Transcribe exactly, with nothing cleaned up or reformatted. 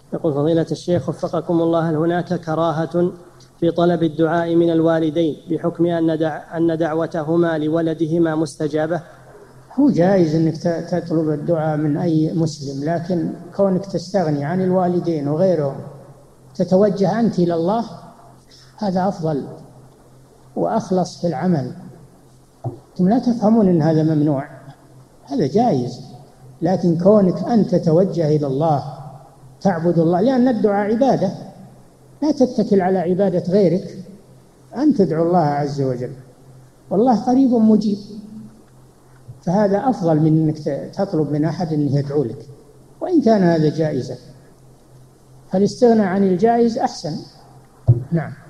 يقول فضيلة الشيخ وفقكم الله، هل هناك كراهة في طلب الدعاء من الوالدين بحكم أن دع أن دعوتهما لولدهما مستجابة؟ هو جائز أنك تطلب الدعاء من أي مسلم، لكن كونك تستغني عن الوالدين وغيرهم تتوجه أنت إلى الله هذا أفضل وأخلص في العمل. أنتم لا تفهمون أن هذا ممنوع، هذا جائز، لكن كونك أنت تتوجه إلى الله تعبد الله، لأن الدعاء عبادة، لا تتكل على عبادة غيرك، أن تدعو الله عز وجل، والله قريب مجيب، فهذا أفضل من أنك تطلب من أحد أن يدعو لك، وإن كان هذا جائزا، فالاستغناء عن الجائز أحسن. نعم.